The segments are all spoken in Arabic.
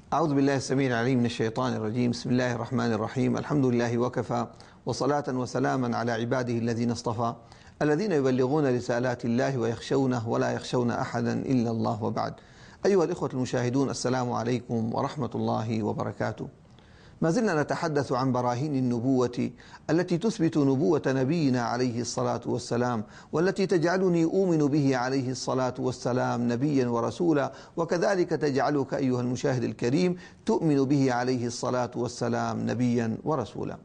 أعوذ بالله السميع العليم من الشيطان الرجيم. بسم الله الرحمن الرحيم. الحمد لله وكفى، وصلاة وسلاما على عباده الذين اصطفى، الذين يبلغون رسالات الله ويخشونه ولا يخشون أحدا إلا الله، وبعد. أيها الإخوة المشاهدون، السلام عليكم ورحمة الله وبركاته. ما زلنا نتحدث عن براهين النبوة التي تثبت نبوة نبينا عليه الصلاة والسلام، والتي تجعلني أؤمن به عليه الصلاة والسلام نبيا ورسولا، وكذلك تجعلك أيها المشاهد الكريم تؤمن به عليه الصلاة والسلام نبيا ورسولا.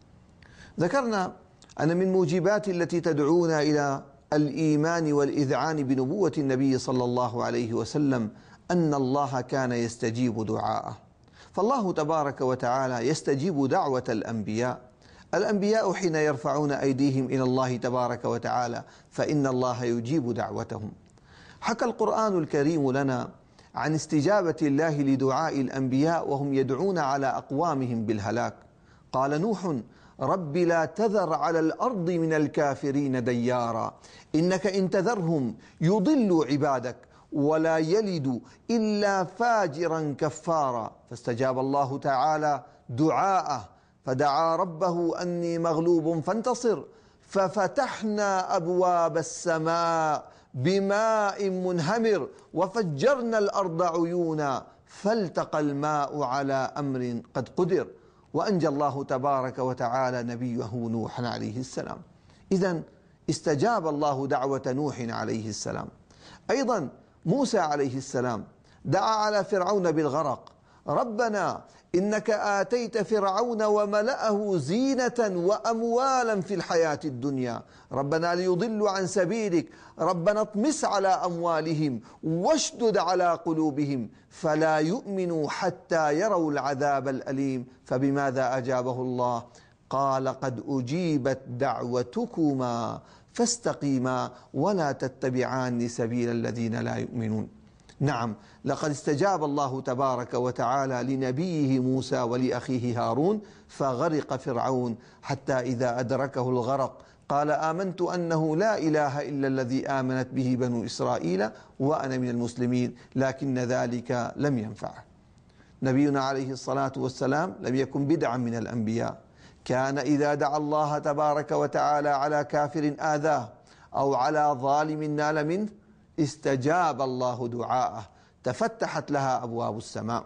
ذكرنا أن من موجبات التي تدعونا إلى الإيمان والإذعان بنبوة النبي صلى الله عليه وسلم أن الله كان يستجيب دعاءه. فالله تبارك وتعالى يستجيب دعوة الأنبياء. الأنبياء حين يرفعون أيديهم إلى الله تبارك وتعالى فإن الله يجيب دعوتهم. حكى القرآن الكريم لنا عن استجابة الله لدعاء الأنبياء وهم يدعون على أقوامهم بالهلاك. قال نوح: رب لا تذر على الأرض من الكافرين ديارا إنك إن تذرهم يضلوا عبادك ولا يلد إلا فاجرا كفارا. فاستجاب الله تعالى دعاءه فدعا ربه أني مغلوب فانتصر، ففتحنا أبواب السماء بماء منهمر وفجرنا الأرض عيونا فالتقى الماء على أمر قد قدر، وأنجى الله تبارك وتعالى نبيه نوح عليه السلام. إذن استجاب الله دعوة نوح عليه السلام. أيضا موسى عليه السلام دعا على فرعون بالغرق: ربنا إنك آتيت فرعون وملأه زينة وأموالا في الحياة الدنيا ربنا ليضلوا عن سبيلك ربنا اطمس على أموالهم واشدد على قلوبهم فلا يؤمنوا حتى يروا العذاب الأليم. فبماذا أجابه الله؟ قال: قد أجيبت دعوتكما فاستقيما ولا تتبعان سبيل الذين لا يؤمنون. نعم، لقد استجاب الله تبارك وتعالى لنبيه موسى ولأخيه هارون فغرق فرعون، حتى إذا أدركه الغرق قال: آمنت أنه لا إله إلا الذي آمنت به بنو إسرائيل وأنا من المسلمين، لكن ذلك لم ينفعه. نبينا عليه الصلاة والسلام لم يكن بدعا من الأنبياء، كان إذا دعا الله تبارك وتعالى على كافر آذاه أو على ظالم نال منه استجاب الله دعاءه، تفتحت لها أبواب السماء.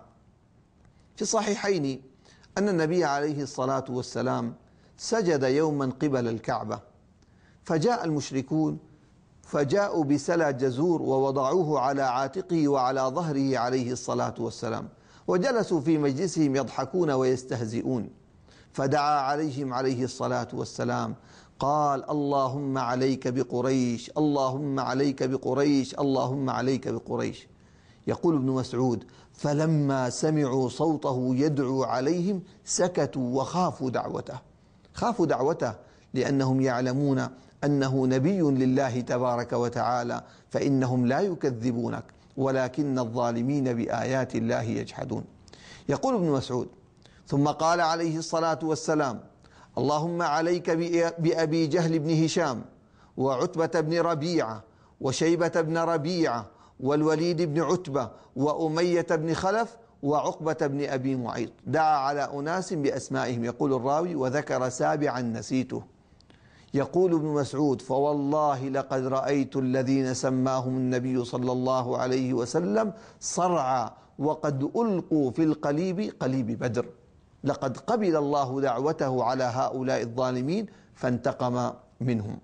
في الصحيحين أن النبي عليه الصلاة والسلام سجد يوما قبل الكعبة، فجاء المشركون فجاءوا بسلى جزور ووضعوه على عاتقه وعلى ظهره عليه الصلاة والسلام، وجلسوا في مجلسهم يضحكون ويستهزئون، فدعا عليهم عليه الصلاة والسلام قال: اللهم عليك بقريش، اللهم عليك بقريش، اللهم عليك بقريش. يقول ابن مسعود: فلما سمعوا صوته يدعو عليهم سكتوا وخافوا دعوته. خافوا دعوته لأنهم يعلمون أنه نبي لله تبارك وتعالى، فإنهم لا يكذبونك ولكن الظالمين بآيات الله يجحدون. يقول ابن مسعود: ثم قال عليه الصلاة والسلام: اللهم عليك بأبي جهل بن هشام وعتبة بن ربيعة وشيبة بن ربيعة والوليد بن عتبة وأمية بن خلف وعقبة بن أبي معيط. دعا على أناس بأسمائهم. يقول الراوي: وذكر سابعا نسيته. يقول ابن مسعود: فوالله لقد رأيت الذين سماهم النبي صلى الله عليه وسلم صرعى وقد ألقوا في القليب قليب بدر. لقد قبل الله دعوته على هؤلاء الظالمين فانتقم منهم.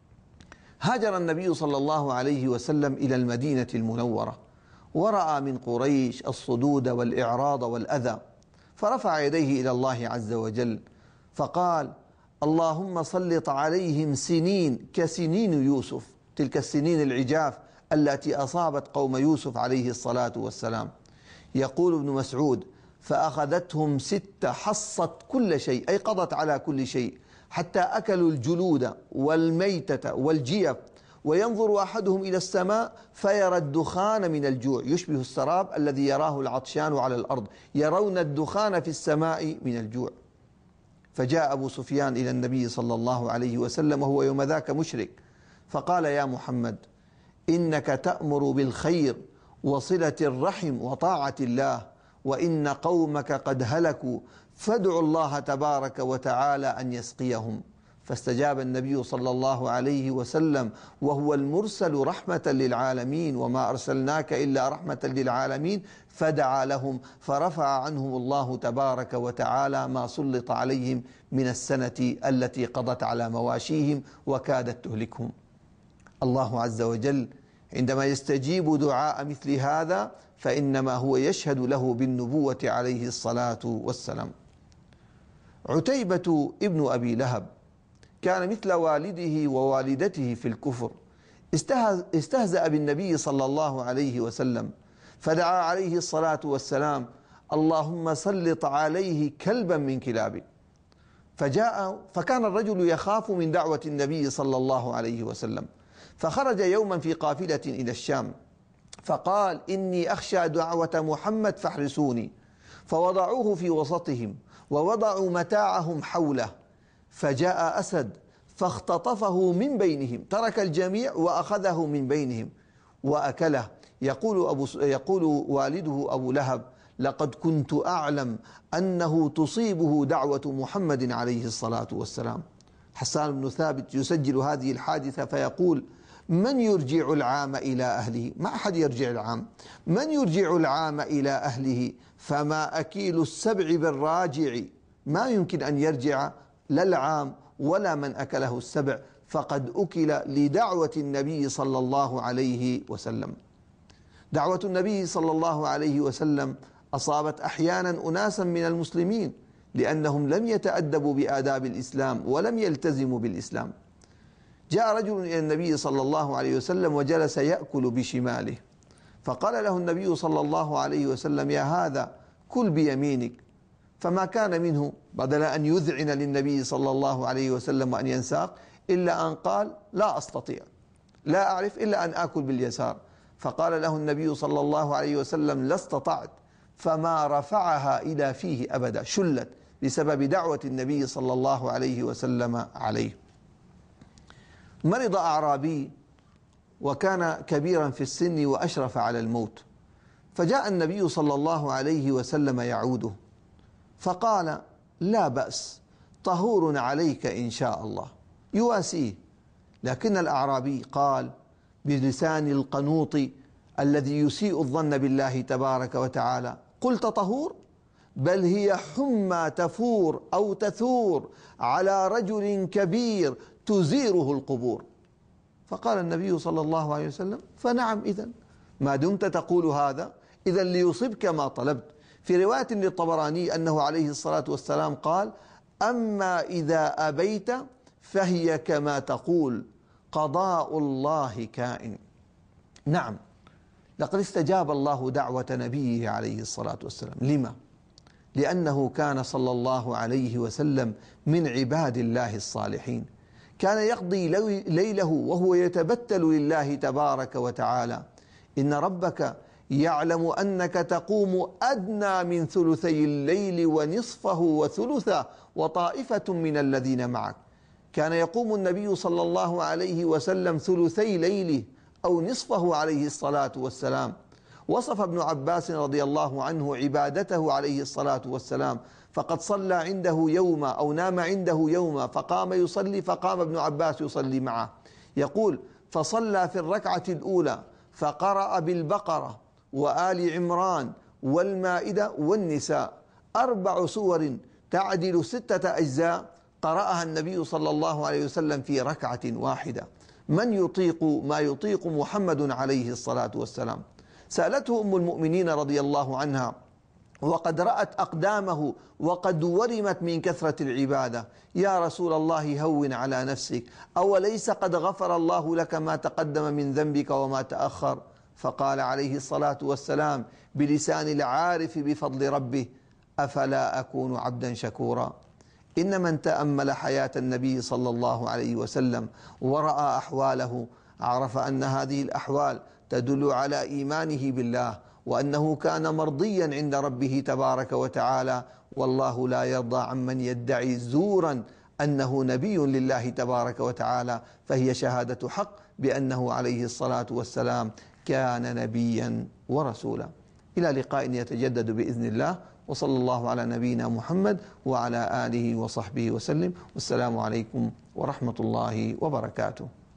هاجر النبي صلى الله عليه وسلم إلى المدينة المنورة، ورأى من قريش الصدود والإعراض والأذى، فرفع يديه إلى الله عز وجل فقال: اللهم سلط عليهم سنين كسنين يوسف، تلك السنين العجاف التي أصابت قوم يوسف عليه الصلاة والسلام. يقول ابن مسعود: فأخذتهم 6 حصت كل شيء، أي قضت على كل شيء، حتى أكلوا الجلود والميتة والجيف، وينظر أحدهم إلى السماء فيرى الدخان من الجوع، يشبه السراب الذي يراه العطشان على الأرض، يرون الدخان في السماء من الجوع. فجاء أبو سفيان إلى النبي صلى الله عليه وسلم وهو يوم ذاك مشرك، فقال: يا محمد، إنك تأمر بالخير وصلة الرحم وطاعة الله، وإن قومك قد هلكوا فادعوا الله تبارك وتعالى أن يسقيهم. فاستجاب النبي صلى الله عليه وسلم وهو المرسل رحمة للعالمين، وما أرسلناك إلا رحمة للعالمين، فدعا لهم فرفع عنهم الله تبارك وتعالى ما سلط عليهم من السنة التي قضت على مواشيهم وكادت تهلكهم. الله عز وجل عندما يستجيب دعاء مثل هذا فإنما هو يشهد له بالنبوة عليه الصلاة والسلام. عتيبة ابن أبي لهب كان مثل والده ووالدته في الكفر، استهزأ بالنبي صلى الله عليه وسلم، فدعا عليه الصلاة والسلام: اللهم سلط عليه كلبا من كلابك. فكان الرجل يخاف من دعوة النبي صلى الله عليه وسلم، فخرج يوما في قافلة إلى الشام فقال: إني أخشى دعوة محمد فاحرسوني. فوضعوه في وسطهم ووضعوا متاعهم حوله، فجاء أسد فاختطفه من بينهم، ترك الجميع وأخذه من بينهم وأكله. يقول والده أبو لهب: لقد كنت أعلم أنه تصيبه دعوة محمد عليه الصلاة والسلام. حسان بن ثابت يسجل هذه الحادثة فيقول: من يرجع العام إلى أهله؟ ما أحد يرجع العام. من يرجع العام إلى أهله؟ فما أكيل السبع بالراجع. ما يمكن أن يرجع لا العام ولا من أكله السبع، فقد أكل لدعوة النبي صلى الله عليه وسلم. دعوة النبي صلى الله عليه وسلم أصابت أحيانا أناسا من المسلمين لأنهم لم يتأدبوا بآداب الإسلام ولم يلتزموا بالإسلام. جاء رجل إلى النبي صلى الله عليه وسلم وجلس يأكل بشماله، فقال له النبي صلى الله عليه وسلم: يا هذا كل بيمينك. فما كان منه بدل أن يذعن للنبي صلى الله عليه وسلم وأن ينساق إلا أن قال: لا أستطيع، لا أعرف إلا أن آكل باليسار. فقال له النبي صلى الله عليه وسلم: لا استطعت. فما رفعها إلى فيه أبدا، شلت بسبب دعوة النبي صلى الله عليه وسلم عليه. مرض أعرابي وكان كبيرا في السن وأشرف على الموت، فجاء النبي صلى الله عليه وسلم يعوده فقال: لا بأس، طهور عليك إن شاء الله، يواسيه. لكن الأعرابي قال بلسان القنوط الذي يسيء الظن بالله تبارك وتعالى: قلت طهور؟ بل هي حمى تفور أو تثور على رجل كبير تزيره القبور. فقال النبي صلى الله عليه وسلم: فنعم، إذن ما دمت تقول هذا إذن ليصبك ما طلبت. في رواية للطبراني أنه عليه الصلاة والسلام قال: أما إذا أبيت فهي كما تقول، قضاء الله كائن. نعم، لقد استجاب الله دعوة نبيه عليه الصلاة والسلام. لما؟ لأنه كان صلى الله عليه وسلم من عباد الله الصالحين، كان يقضي ليله وهو يتبتل لله تبارك وتعالى. إن ربك يعلم أنك تقوم أدنى من ثلثي الليل ونصفه وثلثه وطائفة من الذين معك. كان يقوم النبي صلى الله عليه وسلم ثلثي ليله أو نصفه عليه الصلاة والسلام. وصف ابن عباس رضي الله عنه عبادته عليه الصلاة والسلام، فقد صلى عنده يوما أو نام عنده يوما فقام يصلي، فقام ابن عباس يصلي معه. يقول: فصلى في الركعة الأولى فقرأ بالبقرة وآل عمران والمائدة والنساء، 4 سور تعدل 6 أجزاء قرأها النبي صلى الله عليه وسلم في ركعة واحدة. من يطيق ما يطيق محمد عليه الصلاة والسلام؟ سألته أم المؤمنين رضي الله عنها وقد رأت أقدامه وقد ورمت من كثرة العبادة: يا رسول الله هون على نفسك، أوليس قد غفر الله لك ما تقدم من ذنبك وما تأخر؟ فقال عليه الصلاة والسلام بلسان العارف بفضل ربه: أفلا أكون عبدا شكورا؟ إن من تأمل حياة النبي صلى الله عليه وسلم ورأى أحواله عرف أن هذه الأحوال تدل على إيمانه بالله، وأنه كان مرضيا عند ربه تبارك وتعالى. والله لا يرضى عمن يدعي زورا أنه نبي لله تبارك وتعالى، فهي شهادة حق بأنه عليه الصلاة والسلام كان نبيا ورسولا. إلى لقاء يتجدد بإذن الله، وصلى الله على نبينا محمد وعلى آله وصحبه وسلم، والسلام عليكم ورحمة الله وبركاته.